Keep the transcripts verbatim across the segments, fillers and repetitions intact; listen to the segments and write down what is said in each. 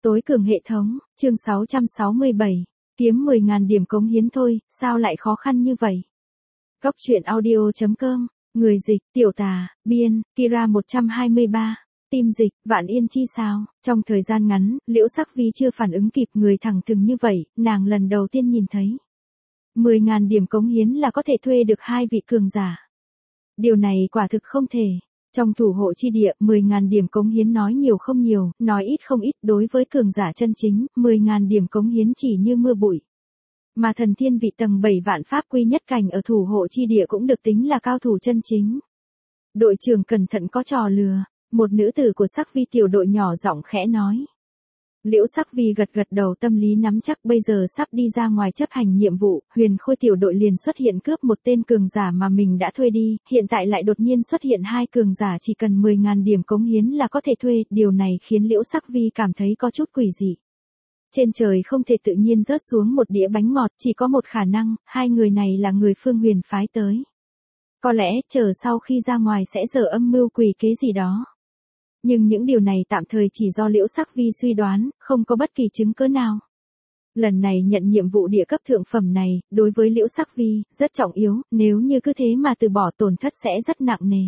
Tối cường hệ thống, chương sáu trăm sáu mươi bảy, kiếm mười nghìn điểm cống hiến thôi, sao lại khó khăn như vậy? Góc truyện audio chấm com, người dịch, tiểu tà, biên, Kira một trăm hai mươi ba, tim dịch, Vạn Yên Chi sao? Trong thời gian ngắn, Liễu Sắc Vi chưa phản ứng kịp người thẳng thừng như vậy, nàng lần đầu tiên nhìn thấy. mười nghìn điểm cống hiến là có thể thuê được hai vị cường giả. Điều này quả thực không thể. Trong thủ hộ chi địa, mười nghìn điểm cống hiến nói nhiều không nhiều, nói ít không ít, đối với cường giả chân chính, mười nghìn điểm cống hiến chỉ như mưa bụi. Mà thần thiên vị tầng bảy vạn pháp quy nhất cảnh ở thủ hộ chi địa cũng được tính là cao thủ chân chính. Đội trưởng cẩn thận có trò lừa, một nữ tử của Sắc Vi tiểu đội nhỏ giọng khẽ nói. Liễu Sắc Vi gật gật đầu, tâm lý nắm chắc, bây giờ sắp đi ra ngoài chấp hành nhiệm vụ, Huyền Khôi tiểu đội liền xuất hiện cướp một tên cường giả mà mình đã thuê đi, hiện tại lại đột nhiên xuất hiện hai cường giả chỉ cần mười nghìn điểm cống hiến là có thể thuê, điều này khiến Liễu Sắc Vi cảm thấy có chút quỷ dị. Trên trời không thể tự nhiên rớt xuống một đĩa bánh ngọt, chỉ có một khả năng, hai người này là người Phương Huyền phái tới. Có lẽ, chờ sau khi ra ngoài sẽ dở âm mưu quỷ kế gì đó. Nhưng những điều này tạm thời chỉ do Liễu Sắc Vi suy đoán, không có bất kỳ chứng cứ nào. Lần này nhận nhiệm vụ địa cấp thượng phẩm này, đối với Liễu Sắc Vi, rất trọng yếu, nếu như cứ thế mà từ bỏ tổn thất sẽ rất nặng nề.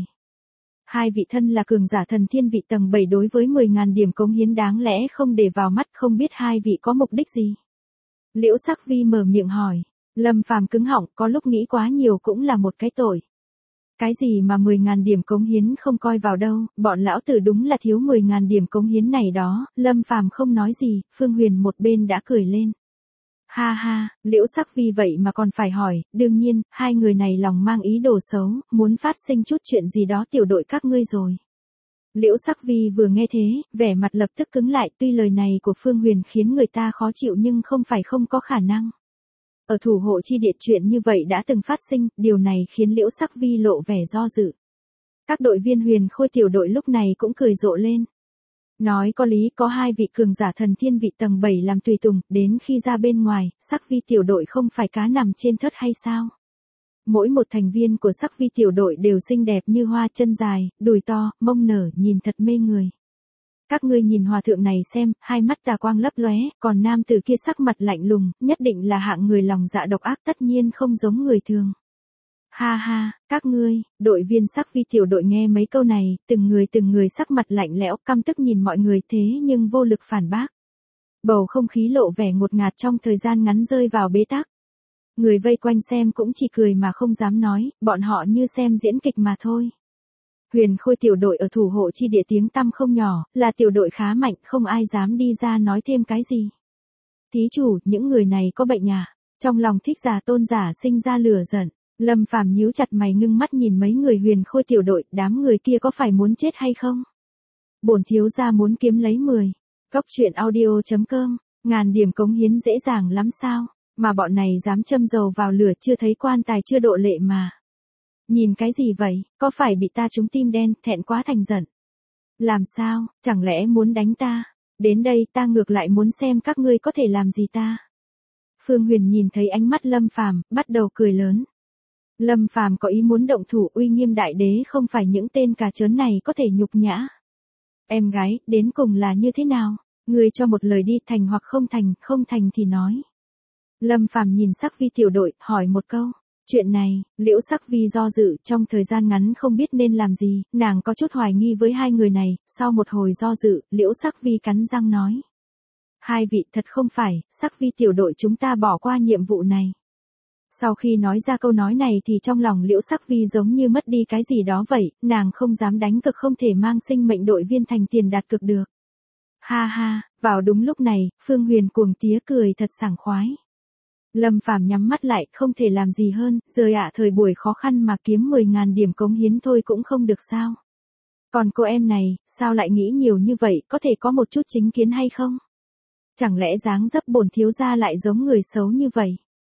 Hai vị thân là cường giả thần thiên vị tầng bảy đối với mười nghìn điểm cống hiến đáng lẽ không để vào mắt, không biết hai vị có mục đích gì. Liễu Sắc Vi mở miệng hỏi, Lâm Phàm cứng họng, có lúc nghĩ quá nhiều cũng là một cái tội. Cái gì mà mười nghìn điểm cống hiến không coi vào đâu, bọn lão tử đúng là thiếu mười nghìn điểm cống hiến này đó, Lâm Phàm không nói gì, Phương Huyền một bên đã cười lên. Ha ha, Liễu Sắc Vi vậy mà còn phải hỏi, đương nhiên, hai người này lòng mang ý đồ xấu, muốn phát sinh chút chuyện gì đó tiểu đội các ngươi rồi. Liễu Sắc Vi vừa nghe thế, vẻ mặt lập tức cứng lại, tuy lời này của Phương Huyền khiến người ta khó chịu nhưng không phải không có khả năng. Ở thủ hộ chi địa chuyện như vậy đã từng phát sinh, điều này khiến Liễu Sắc Vi lộ vẻ do dự. Các đội viên Huyền Khôi tiểu đội lúc này cũng cười rộ lên. Nói có lý, có hai vị cường giả thần thiên vị tầng bảy làm tùy tùng, đến khi ra bên ngoài, Sắc Vi tiểu đội không phải cá nằm trên thớt hay sao? Mỗi một thành viên của Sắc Vi tiểu đội đều xinh đẹp như hoa, chân dài, đùi to, mông nở, nhìn thật mê người. Các ngươi nhìn hòa thượng này xem, hai mắt tà quang lấp lóe, còn nam tử kia sắc mặt lạnh lùng, nhất định là hạng người lòng dạ độc ác, tất nhiên không giống người thường. Ha ha, các ngươi, đội viên Sắc Vi tiểu đội nghe mấy câu này, từng người từng người sắc mặt lạnh lẽo, căm tức nhìn mọi người thế nhưng vô lực phản bác. Bầu không khí lộ vẻ ngột ngạt trong thời gian ngắn rơi vào bế tắc. Người vây quanh xem cũng chỉ cười mà không dám nói, bọn họ như xem diễn kịch mà thôi. Huyền Khôi tiểu đội ở thủ hộ chi địa tiếng tăm không nhỏ, là tiểu đội khá mạnh, không ai dám đi ra nói thêm cái gì. Thí chủ, những người này có bệnh à? Trong lòng thích giả tôn giả sinh ra lửa giận, Lâm Phàm nhíu chặt mày ngưng mắt nhìn mấy người Huyền Khôi tiểu đội, đám người kia có phải muốn chết hay không? Bổn thiếu gia muốn kiếm lấy mười. Góc truyện audio chấm com, ngàn điểm cống hiến dễ dàng lắm sao? Mà bọn này dám châm dầu vào lửa, chưa thấy quan tài chưa độ lệ mà. Nhìn cái gì vậy, có phải bị ta trúng tim đen, thẹn quá thành giận? Làm sao, chẳng lẽ muốn đánh ta? Đến đây ta ngược lại muốn xem các ngươi có thể làm gì ta. Phương Huyền nhìn thấy ánh mắt Lâm Phàm, bắt đầu cười lớn. Lâm Phàm có ý muốn động thủ, uy nghiêm đại đế không phải những tên cà chớn này có thể nhục nhã. Em gái, đến cùng là như thế nào? Ngươi cho một lời đi, thành hoặc không thành, không thành thì nói. Lâm Phàm nhìn Sắc Vi tiểu đội, hỏi một câu. Chuyện này, Liễu Sắc Vi do dự, trong thời gian ngắn không biết nên làm gì, nàng có chút hoài nghi với hai người này, sau một hồi do dự, Liễu Sắc Vi cắn răng nói. Hai vị, thật không phải, Sắc Vi tiểu đội chúng ta bỏ qua nhiệm vụ này. Sau khi nói ra câu nói này thì trong lòng Liễu Sắc Vi giống như mất đi cái gì đó vậy, nàng không dám đánh cực, không thể mang sinh mệnh đội viên thành tiền đặt cược được. Ha ha, vào đúng lúc này, Phương Huyền cuồng tía cười thật sảng khoái. Lâm Phàm nhắm mắt lại, không thể làm gì hơn, rời ạ thời buổi khó khăn mà kiếm mười nghìn điểm cống hiến thôi cũng không được sao. Còn cô em này, sao lại nghĩ nhiều như vậy, có thể có một chút chính kiến hay không? Chẳng lẽ dáng dấp bổn thiếu gia lại giống người xấu như vậy?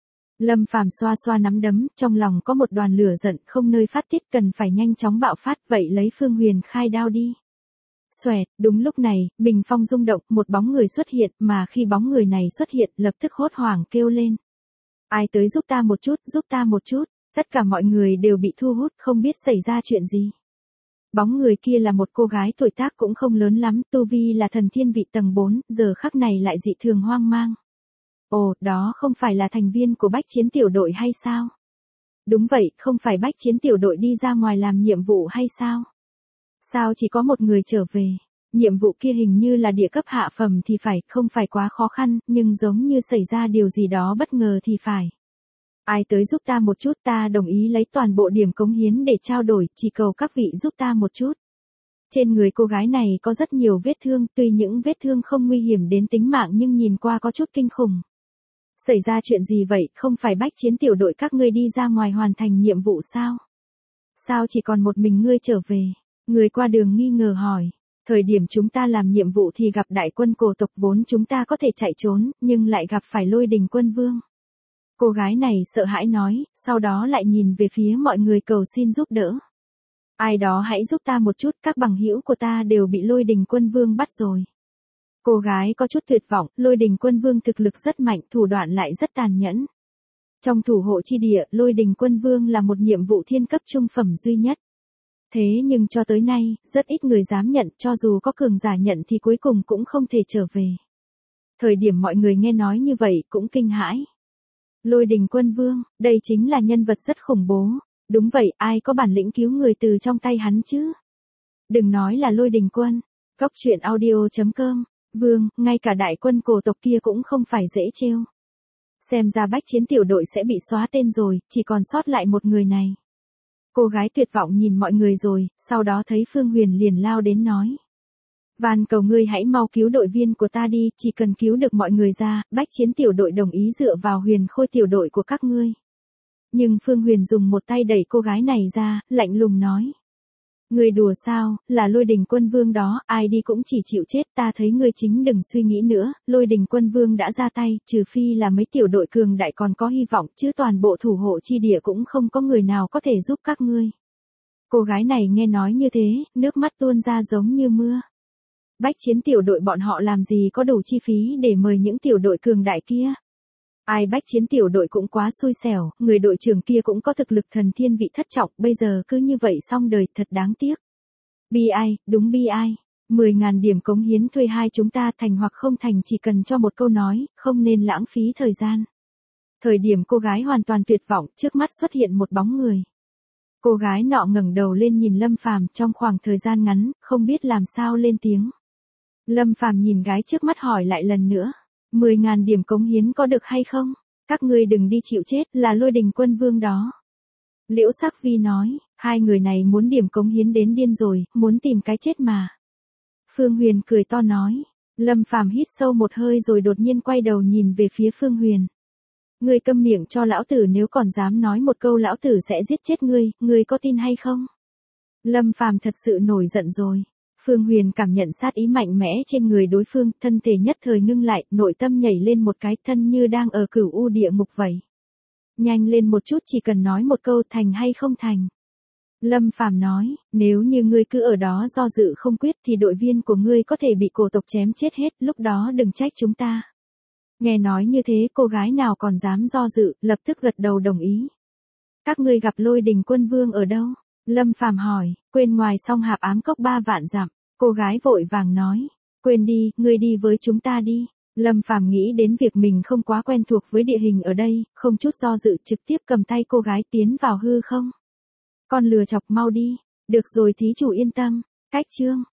Lâm Phàm xoa xoa nắm đấm, trong lòng có một đoàn lửa giận không nơi phát tiết, cần phải nhanh chóng bạo phát, vậy lấy Phương Huyền khai đao đi. Xoẹt, đúng lúc này, bình phong rung động, một bóng người xuất hiện, mà khi bóng người này xuất hiện, lập tức hốt hoảng kêu lên. Ai tới giúp ta một chút, giúp ta một chút, tất cả mọi người đều bị thu hút, không biết xảy ra chuyện gì. Bóng người kia là một cô gái tuổi tác cũng không lớn lắm, tu vi là thần thiên vị tầng bốn, giờ khắc này lại dị thường hoang mang. Ồ, đó không phải là thành viên của bách chiến tiểu đội hay sao? Đúng vậy, không phải bách chiến tiểu đội đi ra ngoài làm nhiệm vụ hay sao? Sao chỉ có một người trở về? Nhiệm vụ kia hình như là địa cấp hạ phẩm thì phải, không phải quá khó khăn, nhưng giống như xảy ra điều gì đó bất ngờ thì phải. Ai tới giúp ta một chút, ta đồng ý lấy toàn bộ điểm cống hiến để trao đổi, chỉ cầu các vị giúp ta một chút. Trên người cô gái này có rất nhiều vết thương, tuy những vết thương không nguy hiểm đến tính mạng nhưng nhìn qua có chút kinh khủng. Xảy ra chuyện gì vậy, không phải bách chiến tiểu đội các ngươi đi ra ngoài hoàn thành nhiệm vụ sao? Sao chỉ còn một mình ngươi trở về? Người qua đường nghi ngờ hỏi. Thời điểm chúng ta làm nhiệm vụ thì gặp đại quân cổ tộc, vốn chúng ta có thể chạy trốn, nhưng lại gặp phải Lôi Đình Quân Vương. Cô gái này sợ hãi nói, sau đó lại nhìn về phía mọi người cầu xin giúp đỡ. Ai đó hãy giúp ta một chút, các bằng hữu của ta đều bị Lôi Đình Quân Vương bắt rồi. Cô gái có chút tuyệt vọng, Lôi Đình Quân Vương thực lực rất mạnh, thủ đoạn lại rất tàn nhẫn. Trong thủ hộ chi địa, Lôi Đình Quân Vương là một nhiệm vụ thiên cấp trung phẩm duy nhất. Thế nhưng cho tới nay, rất ít người dám nhận, cho dù có cường giả nhận thì cuối cùng cũng không thể trở về. Thời điểm mọi người nghe nói như vậy cũng kinh hãi. Lôi Đình Quân Vương, đây chính là nhân vật rất khủng bố. Đúng vậy, ai có bản lĩnh cứu người từ trong tay hắn chứ? Đừng nói là Lôi Đình Quân. Cốc truyện audio chấm com. Vương, ngay cả đại quân cổ tộc kia cũng không phải dễ trêu. Xem ra bách chiến tiểu đội sẽ bị xóa tên rồi, chỉ còn sót lại một người này. Cô gái tuyệt vọng nhìn mọi người rồi, sau đó thấy Phương Huyền liền lao đến nói. Van cầu ngươi hãy mau cứu đội viên của ta đi, chỉ cần cứu được mọi người ra, bách chiến tiểu đội đồng ý dựa vào Huyền Khôi tiểu đội của các ngươi. Nhưng Phương Huyền dùng một tay đẩy cô gái này ra, lạnh lùng nói. Ngươi đùa sao, là Lôi Đình Quân Vương đó, ai đi cũng chỉ chịu chết, ta thấy ngươi chính đừng suy nghĩ nữa, Lôi Đình Quân Vương đã ra tay, trừ phi là mấy tiểu đội cường đại còn có hy vọng, chứ toàn bộ thủ hộ chi địa cũng không có người nào có thể giúp các ngươi. Cô gái này nghe nói như thế, nước mắt tuôn ra giống như mưa. Bách chiến tiểu đội bọn họ làm gì có đủ chi phí để mời những tiểu đội cường đại kia. Ai bách chiến tiểu đội cũng quá xui xẻo, người đội trưởng kia cũng có thực lực thần thiên vị thất trọng, bây giờ cứ như vậy xong đời, thật đáng tiếc. Bi ai, đúng bi ai. mười ngàn điểm cống hiến thuê hai chúng ta thành hoặc không thành chỉ cần cho một câu nói, không nên lãng phí thời gian. Thời điểm cô gái hoàn toàn tuyệt vọng, trước mắt xuất hiện một bóng người. Cô gái nọ ngẩng đầu lên nhìn Lâm Phàm, trong khoảng thời gian ngắn, không biết làm sao lên tiếng. Lâm Phàm nhìn gái trước mắt hỏi lại lần nữa. mười ngàn điểm cống hiến có được hay không? Các ngươi đừng đi chịu chết, là Lôi Đình Quân Vương đó. Liễu Sắc Vi nói, hai người này muốn điểm cống hiến đến điên rồi, muốn tìm cái chết mà. Phương Huyền cười to nói. Lâm Phàm hít sâu một hơi rồi đột nhiên quay đầu nhìn về phía Phương Huyền. Ngươi câm miệng cho lão tử, nếu còn dám nói một câu lão tử sẽ giết chết ngươi, ngươi có tin hay không? Lâm Phàm thật sự nổi giận rồi. Phương Huyền cảm nhận sát ý mạnh mẽ trên người đối phương, thân thể nhất thời ngưng lại, nội tâm nhảy lên một cái, thân như đang ở cửu u địa ngục vậy. Nhanh lên một chút, chỉ cần nói một câu thành hay không thành. Lâm Phàm nói, nếu như ngươi cứ ở đó do dự không quyết thì đội viên của ngươi có thể bị cổ tộc chém chết hết, lúc đó đừng trách chúng ta. Nghe nói như thế cô gái nào còn dám do dự, lập tức gật đầu đồng ý. Các ngươi gặp Lôi Đình Quân Vương ở đâu? Lâm Phàm hỏi, quên ngoài song hạp ám cốc ba vạn dặm. Cô gái vội vàng nói, quên đi, ngươi đi với chúng ta đi. Lâm Phàm nghĩ đến việc mình không quá quen thuộc với địa hình ở đây, không chút do dự trực tiếp cầm tay cô gái tiến vào hư không. Con lừa chọc mau đi, được rồi thí chủ yên tâm, cách chương.